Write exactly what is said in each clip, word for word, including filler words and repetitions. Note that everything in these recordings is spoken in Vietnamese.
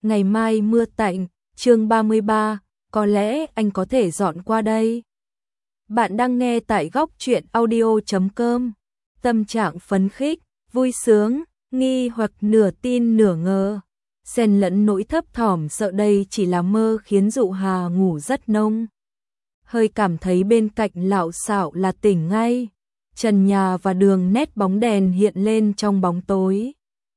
Ngày mai mưa tạnh, chương ba mươi ba, có lẽ anh có thể dọn qua đây. Bạn đang nghe tại góc truyện audio chấm com. Tâm trạng phấn khích, vui sướng, nghi hoặc nửa tin nửa ngờ, xen lẫn nỗi thấp thỏm sợ đây chỉ là mơ khiến Dụ Hà ngủ rất nông. Hơi cảm thấy bên cạnh lạo xạo là tỉnh ngay, trần nhà và đường nét bóng đèn hiện lên trong bóng tối.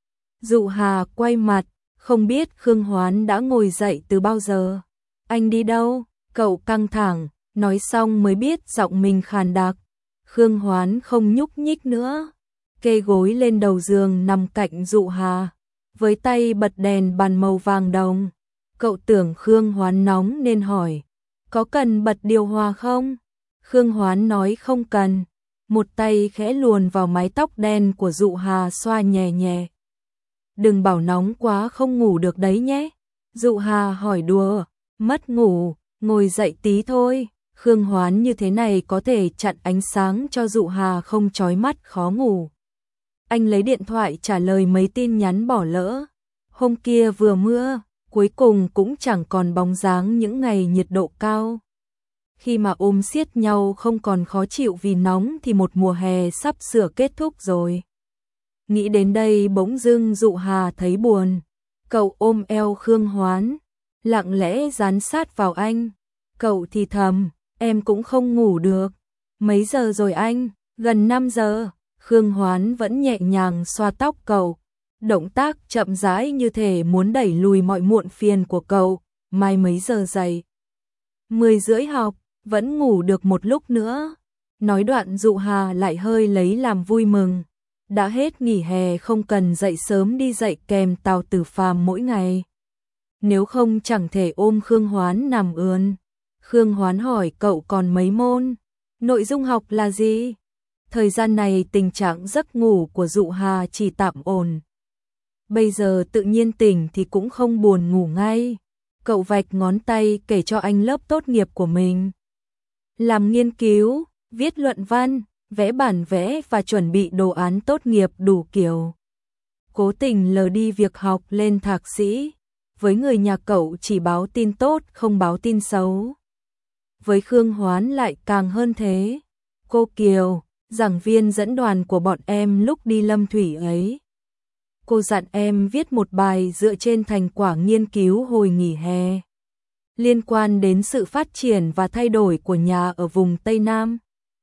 Dụ Hà quay mặt, không biết Khương Hoán đã ngồi dậy từ bao giờ. Anh đi đâu? Cậu căng thẳng, nói xong mới biết giọng mình khàn đặc. Khương Hoán không nhúc nhích nữa, kê gối lên đầu giường nằm cạnh Dụ Hà, với tay bật đèn bàn màu vàng đồng. Cậu tưởng Khương Hoán nóng nên hỏi, có cần bật điều hòa không? Khương Hoán nói không cần, một tay khẽ luồn vào mái tóc đen của Dụ Hà xoa nhẹ nhẹ. Đừng bảo nóng quá không ngủ được đấy nhé. Dụ Hà hỏi đùa, mất ngủ, ngồi dậy tí thôi. Khương Hoán như thế này có thể chặn ánh sáng cho Dụ Hà không chói mắt khó ngủ. Anh lấy điện thoại trả lời mấy tin nhắn bỏ lỡ. Hôm kia vừa mưa, cuối cùng cũng chẳng còn bóng dáng những ngày nhiệt độ cao. Khi mà ôm siết nhau không còn khó chịu vì nóng thì một mùa hè sắp sửa kết thúc rồi. Nghĩ đến đây bỗng dưng Dụ Hà thấy buồn. Cậu ôm eo Khương Hoán, lặng lẽ dán sát vào anh. Cậu thì thầm, em cũng không ngủ được. Mấy giờ rồi anh? Gần năm giờ. Khương Hoán vẫn nhẹ nhàng xoa tóc cậu, động tác chậm rãi như thể muốn đẩy lùi mọi muộn phiền của cậu. Mai mấy giờ dậy? Mười rưỡi học, vẫn ngủ được một lúc nữa. Nói đoạn Dụ Hà lại hơi lấy làm vui mừng. Đã hết nghỉ hè không cần dậy sớm đi dạy kèm Tào Tử Phàm mỗi ngày. Nếu không chẳng thể ôm Khương Hoán nằm ườn. Khương Hoán hỏi cậu còn mấy môn? Nội dung học là gì? Thời gian này tình trạng giấc ngủ của Dụ Hà chỉ tạm ổn. Bây giờ tự nhiên tỉnh thì cũng không buồn ngủ ngay. Cậu vạch ngón tay kể cho anh lớp tốt nghiệp của mình. Làm nghiên cứu, viết luận văn, vẽ bản vẽ và chuẩn bị đồ án tốt nghiệp đủ kiểu. Cố tình lờ đi việc học lên thạc sĩ. Với người nhà cậu chỉ báo tin tốt không báo tin xấu. Với Khương Hoán lại càng hơn thế. Cô Kiều, giảng viên dẫn đoàn của bọn em lúc đi Lâm Thủy ấy. Cô dặn em viết một bài dựa trên thành quả nghiên cứu hồi nghỉ hè, liên quan đến sự phát triển và thay đổi của nhà ở vùng Tây Nam.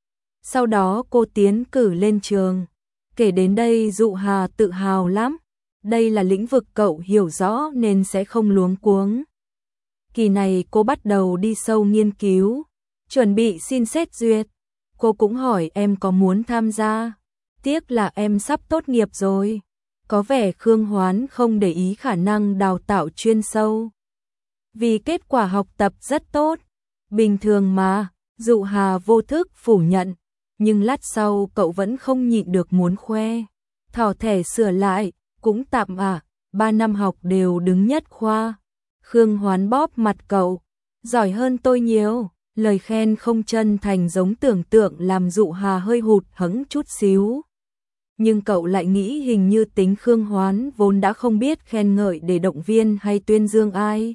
Sau đó cô tiến cử lên trường. Kể đến đây Dụ Hà tự hào lắm. Đây là lĩnh vực cậu hiểu rõ nên sẽ không luống cuống. Kỳ này cô bắt đầu đi sâu nghiên cứu, chuẩn bị xin xét duyệt. Cô cũng hỏi em có muốn tham gia. Tiếc là em sắp tốt nghiệp rồi. Có vẻ Khương Hoán không để ý khả năng đào tạo chuyên sâu, vì kết quả học tập rất tốt. Bình thường mà, Dụ Hà vô thức phủ nhận. Nhưng lát sau cậu vẫn không nhịn được muốn khoe. Thỏ thẻ sửa lại, cũng tạm à, ba năm học đều đứng nhất khoa. Khương Hoán bóp mặt cậu, giỏi hơn tôi nhiều. Lời khen không chân thành giống tưởng tượng làm Dụ Hà hơi hụt hẫng chút xíu. Nhưng cậu lại nghĩ hình như tính Khương Hoán vốn đã không biết khen ngợi để động viên hay tuyên dương ai.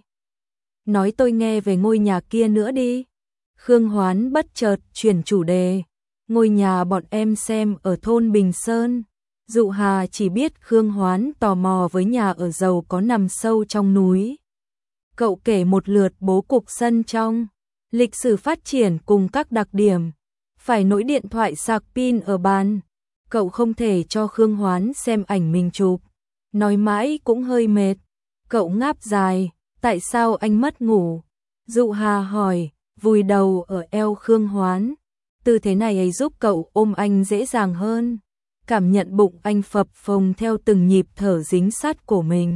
Nói tôi nghe về ngôi nhà kia nữa đi. Khương Hoán bất chợt chuyển chủ đề. Ngôi nhà bọn em xem ở thôn Bình Sơn. Dụ Hà chỉ biết Khương Hoán tò mò với nhà ở giàu có nằm sâu trong núi. Cậu kể một lượt bố cục sân trong, lịch sử phát triển cùng các đặc điểm. Phải nối điện thoại sạc pin ở bàn. Cậu không thể cho Khương Hoán xem ảnh mình chụp. Nói mãi cũng hơi mệt. Cậu ngáp dài, tại sao anh mất ngủ? Dụ Hà hỏi, vùi đầu ở eo Khương Hoán. Tư thế này ấy giúp cậu ôm anh dễ dàng hơn. Cảm nhận bụng anh phập phồng theo từng nhịp thở dính sát cổ mình.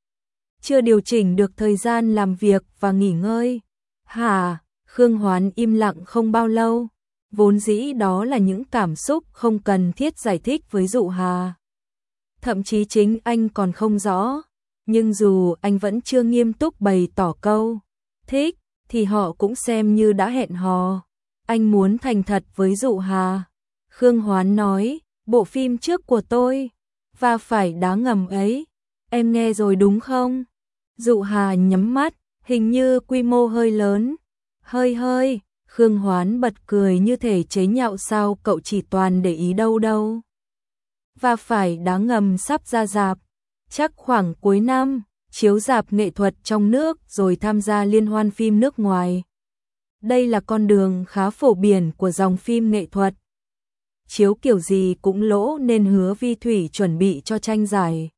Chưa điều chỉnh được thời gian làm việc và nghỉ ngơi. Hả? Khương Hoán im lặng không bao lâu. Vốn dĩ đó là những cảm xúc không cần thiết giải thích với Dụ Hà. Thậm chí chính anh còn không rõ. Nhưng dù anh vẫn chưa nghiêm túc bày tỏ câu thích, thì họ cũng xem như đã hẹn hò. Anh muốn thành thật với Dụ Hà. Khương Hoán nói, bộ phim trước của tôi, và phải đá ngầm ấy. Em nghe rồi đúng không? Dụ Hà nhắm mắt, hình như quy mô hơi lớn. Hơi hơi, Khương Hoán bật cười như thể chế nhạo sao cậu chỉ toàn để ý đâu đâu. Và phải đá ngầm sắp ra rạp, chắc khoảng cuối năm, chiếu rạp nghệ thuật trong nước rồi tham gia liên hoan phim nước ngoài. Đây là con đường khá phổ biến của dòng phim nghệ thuật. Chiếu kiểu gì cũng lỗ nên Hứa Vi Thủy chuẩn bị cho tranh giải.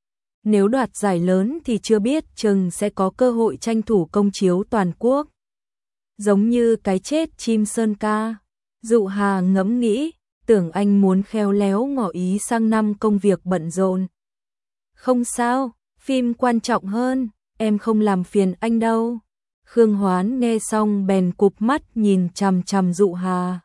Nếu đoạt giải lớn thì chưa biết chừng sẽ có cơ hội tranh thủ công chiếu toàn quốc. Giống như cái chết chim sơn ca. Dụ Hà ngẫm nghĩ, tưởng anh muốn khéo léo ngỏ ý sang năm công việc bận rộn. Không sao, phim quan trọng hơn, em không làm phiền anh đâu. Khương Hoán nghe xong bèn cụp mắt nhìn chằm chằm Dụ Hà.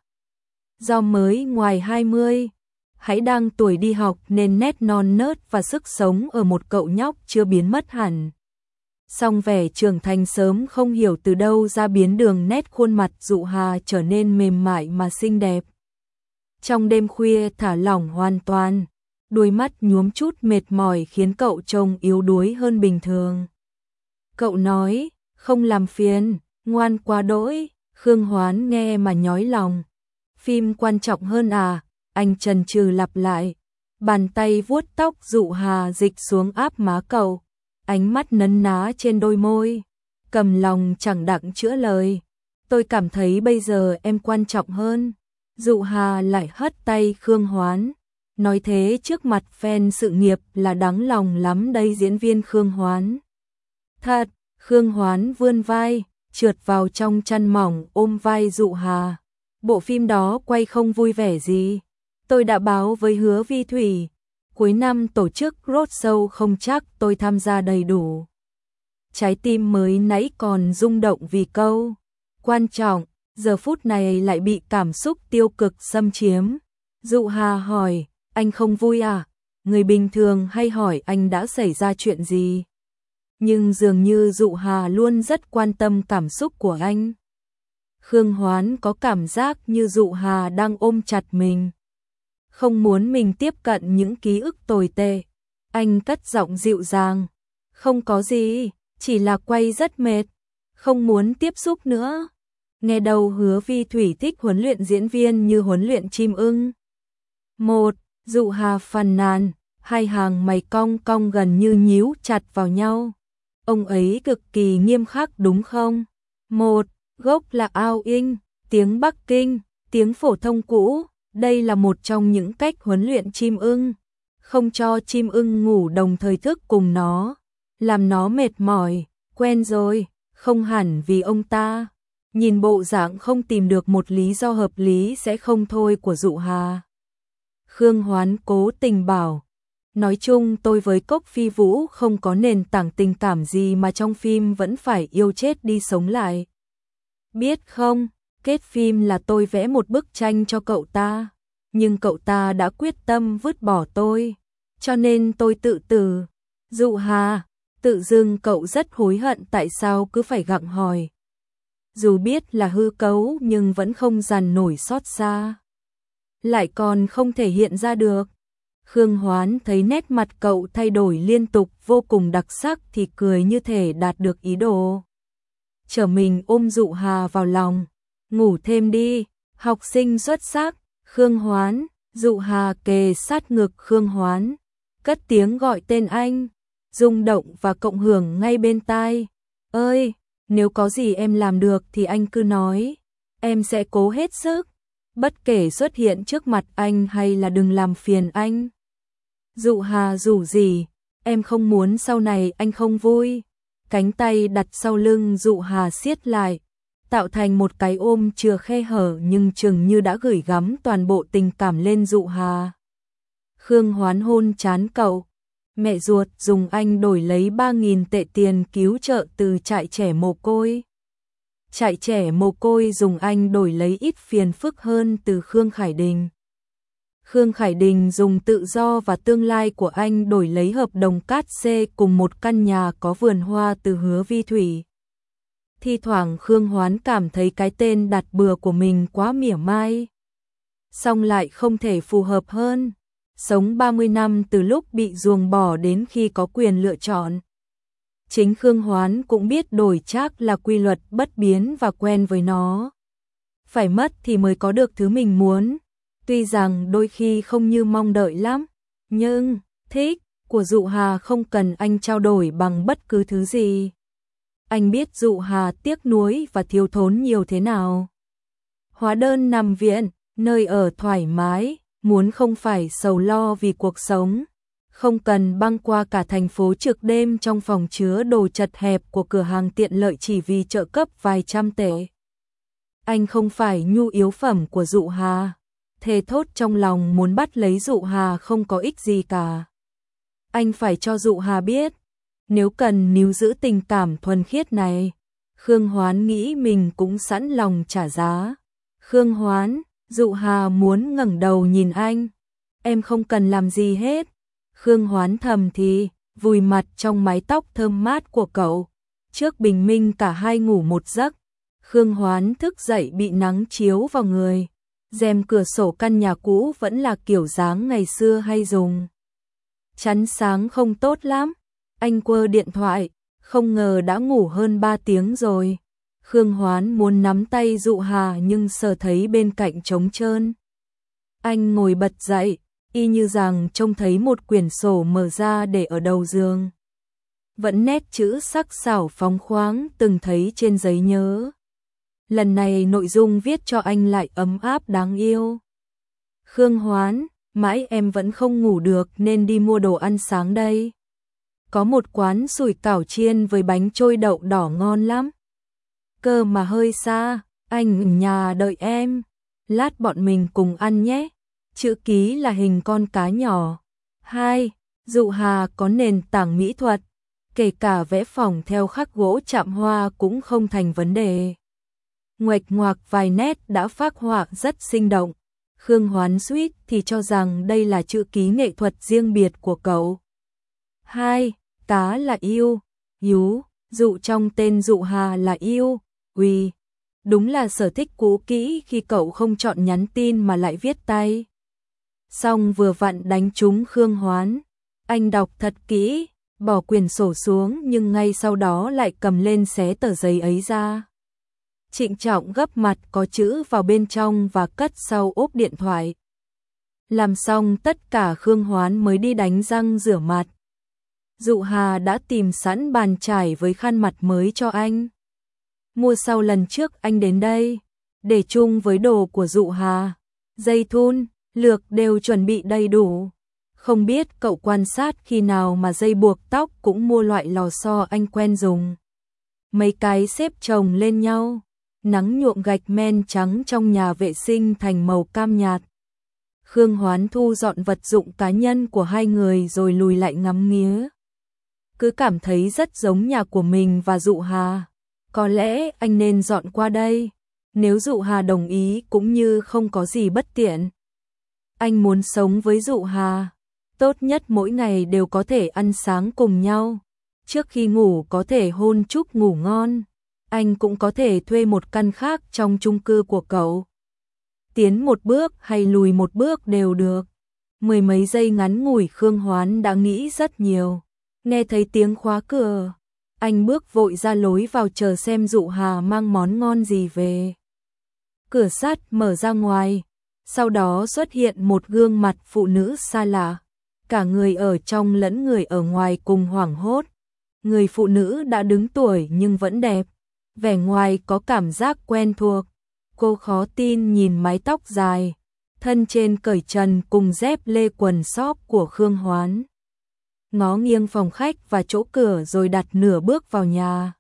Do mới ngoài hai mươi, hãy đang tuổi đi học nên nét non nớt và sức sống ở một cậu nhóc chưa biến mất hẳn. Song vẻ trưởng thành sớm không hiểu từ đâu ra biến đường nét khuôn mặt Dụ Hà trở nên mềm mại mà xinh đẹp. Trong đêm khuya thả lỏng hoàn toàn, đôi mắt nhuốm chút mệt mỏi khiến cậu trông yếu đuối hơn bình thường. Cậu nói, không làm phiền, ngoan quá đỗi. Khương Hoán nghe mà nhói lòng. Phim quan trọng hơn à? Anh chần chừ lặp lại. Bàn tay vuốt tóc Dụ Hà dịch xuống áp má cậu. Ánh mắt nấn ná trên đôi môi. Cầm lòng chẳng đặng chữa lời. Tôi cảm thấy bây giờ em quan trọng hơn. Dụ Hà lại hất tay Khương Hoán. Nói thế trước mặt fan sự nghiệp là đáng lòng lắm đây diễn viên Khương Hoán. Thật, Khương Hoán vươn vai, trượt vào trong chăn mỏng ôm vai Dụ Hà. Bộ phim đó quay không vui vẻ gì. Tôi đã báo với Hứa Vi Thủy. Cuối năm tổ chức roadshow không chắc tôi tham gia đầy đủ. Trái tim mới nãy còn rung động vì câu quan trọng, giờ phút này lại bị cảm xúc tiêu cực xâm chiếm. Dụ Hà hỏi, anh không vui à? Người bình thường hay hỏi anh đã xảy ra chuyện gì? Nhưng dường như Dụ Hà luôn rất quan tâm cảm xúc của anh. Khương Hoán có cảm giác như Dụ Hà đang ôm chặt mình. Không muốn mình tiếp cận những ký ức tồi tệ. Anh cất giọng dịu dàng. Không có gì, chỉ là quay rất mệt. Không muốn tiếp xúc nữa. Nghe đầu Hứa Vi Thủy thích huấn luyện diễn viên như huấn luyện chim ưng. Một, Dụ Hà phàn nàn, hai hàng mày cong cong gần như nhíu chặt vào nhau. Ông ấy cực kỳ nghiêm khắc đúng không? Một, gốc là Ao Inh, tiếng Bắc Kinh, tiếng phổ thông cũ. Đây là một trong những cách huấn luyện chim ưng. Không cho chim ưng ngủ đồng thời thức cùng nó. Làm nó mệt mỏi, quen rồi, không hẳn vì ông ta. Nhìn bộ dạng không tìm được một lý do hợp lý sẽ không thôi của Dụ Hà. Khương Hoán cố tình bảo. Nói chung tôi với Cốc Phi Vũ không có nền tảng tình cảm gì mà trong phim vẫn phải yêu chết đi sống lại. Biết không, kết phim là tôi vẽ một bức tranh cho cậu ta. Nhưng cậu ta đã quyết tâm vứt bỏ tôi. Cho nên tôi tự tử. Dụ Hà, tự dưng cậu rất hối hận tại sao cứ phải gặng hỏi. Dù biết là hư cấu nhưng vẫn không dằn nổi xót xa. Lại còn không thể hiện ra được. Khương Hoán thấy nét mặt cậu thay đổi liên tục vô cùng đặc sắc thì cười như thể đạt được ý đồ. Trở mình ôm Dụ Hà vào lòng. Ngủ thêm đi, học sinh xuất sắc. Khương Hoán, Dụ Hà kề sát ngực Khương Hoán. Cất tiếng gọi tên anh. Rung động và cộng hưởng ngay bên tai. Ơi, nếu có gì em làm được thì anh cứ nói. Em sẽ cố hết sức. Bất kể xuất hiện trước mặt anh hay là đừng làm phiền anh. Dụ Hà rủ gì, em không muốn sau này anh không vui. Cánh tay đặt sau lưng Dụ Hà siết lại, tạo thành một cái ôm chừa khe hở nhưng chừng như đã gửi gắm toàn bộ tình cảm lên Dụ Hà. Khương Hoán hôn trán cậu. Mẹ ruột dùng anh đổi lấy ba nghìn tệ tiền cứu trợ từ trại trẻ mồ côi. Trại trẻ mồ côi dùng anh đổi lấy ít phiền phức hơn từ Khương Khải Đình. Khương Khải Đình dùng tự do và tương lai của anh đổi lấy hợp đồng cát xê cùng một căn nhà có vườn hoa từ Hứa Vi Thủy. Thi thoảng Khương Hoán cảm thấy cái tên đặt bừa của mình quá mỉa mai. Song lại không thể phù hợp hơn. Sống ba mươi năm từ lúc bị ruồng bỏ đến khi có quyền lựa chọn. Chính Khương Hoán cũng biết đổi trác là quy luật bất biến và quen với nó. Phải mất thì mới có được thứ mình muốn. Tuy rằng đôi khi không như mong đợi lắm, nhưng thích của Dụ Hà không cần anh trao đổi bằng bất cứ thứ gì. Anh biết Dụ Hà tiếc nuối và thiếu thốn nhiều thế nào. Hóa đơn nằm viện, nơi ở thoải mái, muốn không phải sầu lo vì cuộc sống. Không cần băng qua cả thành phố trực đêm trong phòng chứa đồ chật hẹp của cửa hàng tiện lợi chỉ vì trợ cấp vài trăm tệ. Anh không phải nhu yếu phẩm của Dụ Hà. Thề thốt trong lòng muốn bắt lấy Dụ Hà không có ích gì cả. Anh phải cho Dụ Hà biết, nếu cần níu giữ tình cảm thuần khiết này, Khương Hoán nghĩ mình cũng sẵn lòng trả giá. Khương Hoán, Dụ Hà muốn ngẩng đầu nhìn anh. Em không cần làm gì hết. Khương Hoán thầm thì, vùi mặt trong mái tóc thơm mát của cậu. Trước bình minh cả hai ngủ một giấc. Khương Hoán thức dậy bị nắng chiếu vào người. Rèm cửa sổ căn nhà cũ vẫn là kiểu dáng ngày xưa hay dùng. Chắn sáng không tốt lắm. Anh quơ điện thoại, không ngờ đã ngủ hơn ba tiếng rồi. Khương Hoán muốn nắm tay Dụ Hà nhưng sợ thấy bên cạnh trống trơn. Anh ngồi bật dậy, y như rằng trông thấy một quyển sổ mở ra để ở đầu giường. Vẫn nét chữ sắc sảo phóng khoáng từng thấy trên giấy nhớ. Lần này nội dung viết cho anh lại ấm áp đáng yêu. Khương Hoán, mãi em vẫn không ngủ được nên đi mua đồ ăn sáng đây. Có một quán sủi cảo chiên với bánh trôi đậu đỏ ngon lắm. Cơ mà hơi xa, anh ở nhà đợi em. Lát bọn mình cùng ăn nhé. Chữ ký là hình con cá nhỏ. Hai, Dụ Hà có nền tảng mỹ thuật. Kể cả vẽ phỏng theo khắc gỗ chạm hoa cũng không thành vấn đề. Nguệch ngoạc vài nét đã phác họa rất sinh động. Khương Hoán suýt thì cho rằng đây là chữ ký nghệ thuật riêng biệt của cậu. Hai, cá là yêu, Yú, Dụ trong tên Dụ Hà là yêu, uy. Đúng là sở thích cũ kỹ khi cậu không chọn nhắn tin mà lại viết tay. Xong vừa vặn đánh trúng Khương Hoán. Anh đọc thật kỹ, bỏ quyển sổ xuống nhưng ngay sau đó lại cầm lên xé tờ giấy ấy ra. Trịnh trọng gấp mặt có chữ vào bên trong và cất sau ốp điện thoại. Làm xong tất cả Khương Hoán mới đi đánh răng rửa mặt. Dụ Hà đã tìm sẵn bàn chải với khăn mặt mới cho anh. Mua sau lần trước anh đến đây, để chung với đồ của Dụ Hà. Dây thun, lược đều chuẩn bị đầy đủ. Không biết cậu quan sát khi nào mà dây buộc tóc cũng mua loại lò xo anh quen dùng. Mấy cái xếp chồng lên nhau. Nắng nhuộm gạch men trắng trong nhà vệ sinh thành màu cam nhạt. Khương Hoán thu dọn vật dụng cá nhân của hai người rồi lùi lại ngắm nghía. Cứ cảm thấy rất giống nhà của mình và Dụ Hà. Có lẽ anh nên dọn qua đây. Nếu Dụ Hà đồng ý cũng như không có gì bất tiện. Anh muốn sống với Dụ Hà. Tốt nhất mỗi ngày đều có thể ăn sáng cùng nhau. Trước khi ngủ có thể hôn chúc ngủ ngon. Anh cũng có thể thuê một căn khác trong chung cư của cậu. Tiến một bước hay lùi một bước đều được. Mười mấy giây ngắn ngủi Khương Hoán đã nghĩ rất nhiều. Nghe thấy tiếng khóa cửa. Anh bước vội ra lối vào chờ xem Dụ Hà mang món ngon gì về. Cửa sắt mở ra ngoài. Sau đó xuất hiện một gương mặt phụ nữ xa lạ. Cả người ở trong lẫn người ở ngoài cùng hoảng hốt. Người phụ nữ đã đứng tuổi nhưng vẫn đẹp. Vẻ ngoài có cảm giác quen thuộc. Cô khó tin nhìn mái tóc dài, thân trên cởi trần cùng dép lê quần sóp của Khương Hoán. Ngó nghiêng phòng khách và chỗ cửa rồi đặt nửa bước vào nhà.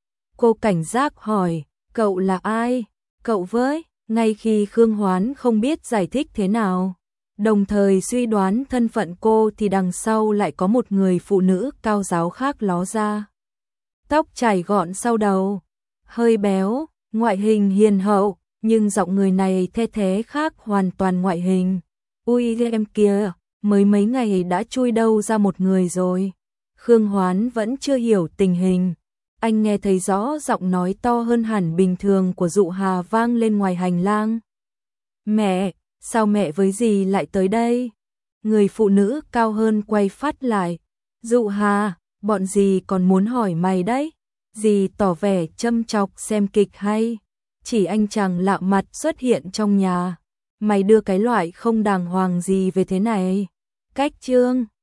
Cô cảnh giác hỏi, cậu là ai? Cậu với? Ngay khi Khương Hoán không biết giải thích thế nào, đồng thời suy đoán thân phận cô thì đằng sau lại có một người phụ nữ cao ráo khác ló ra. Tóc chải gọn sau đầu, hơi béo, ngoại hình hiền hậu, nhưng giọng người này the thế khác hoàn toàn ngoại hình. Ui em kìa, mới mấy ngày đã chui đâu ra một người rồi. Khương Hoán vẫn chưa hiểu tình hình. Anh nghe thấy rõ giọng nói to hơn hẳn bình thường của Dụ Hà vang lên ngoài hành lang. Mẹ, sao mẹ với dì lại tới đây? Người phụ nữ cao hơn quay phát lại. Dụ Hà, bọn dì còn muốn hỏi mày đấy. Dì tỏ vẻ châm chọc xem kịch hay. Chỉ anh chàng lạ mặt xuất hiện trong nhà. Mày đưa cái loại không đàng hoàng gì về thế này. Cách trương.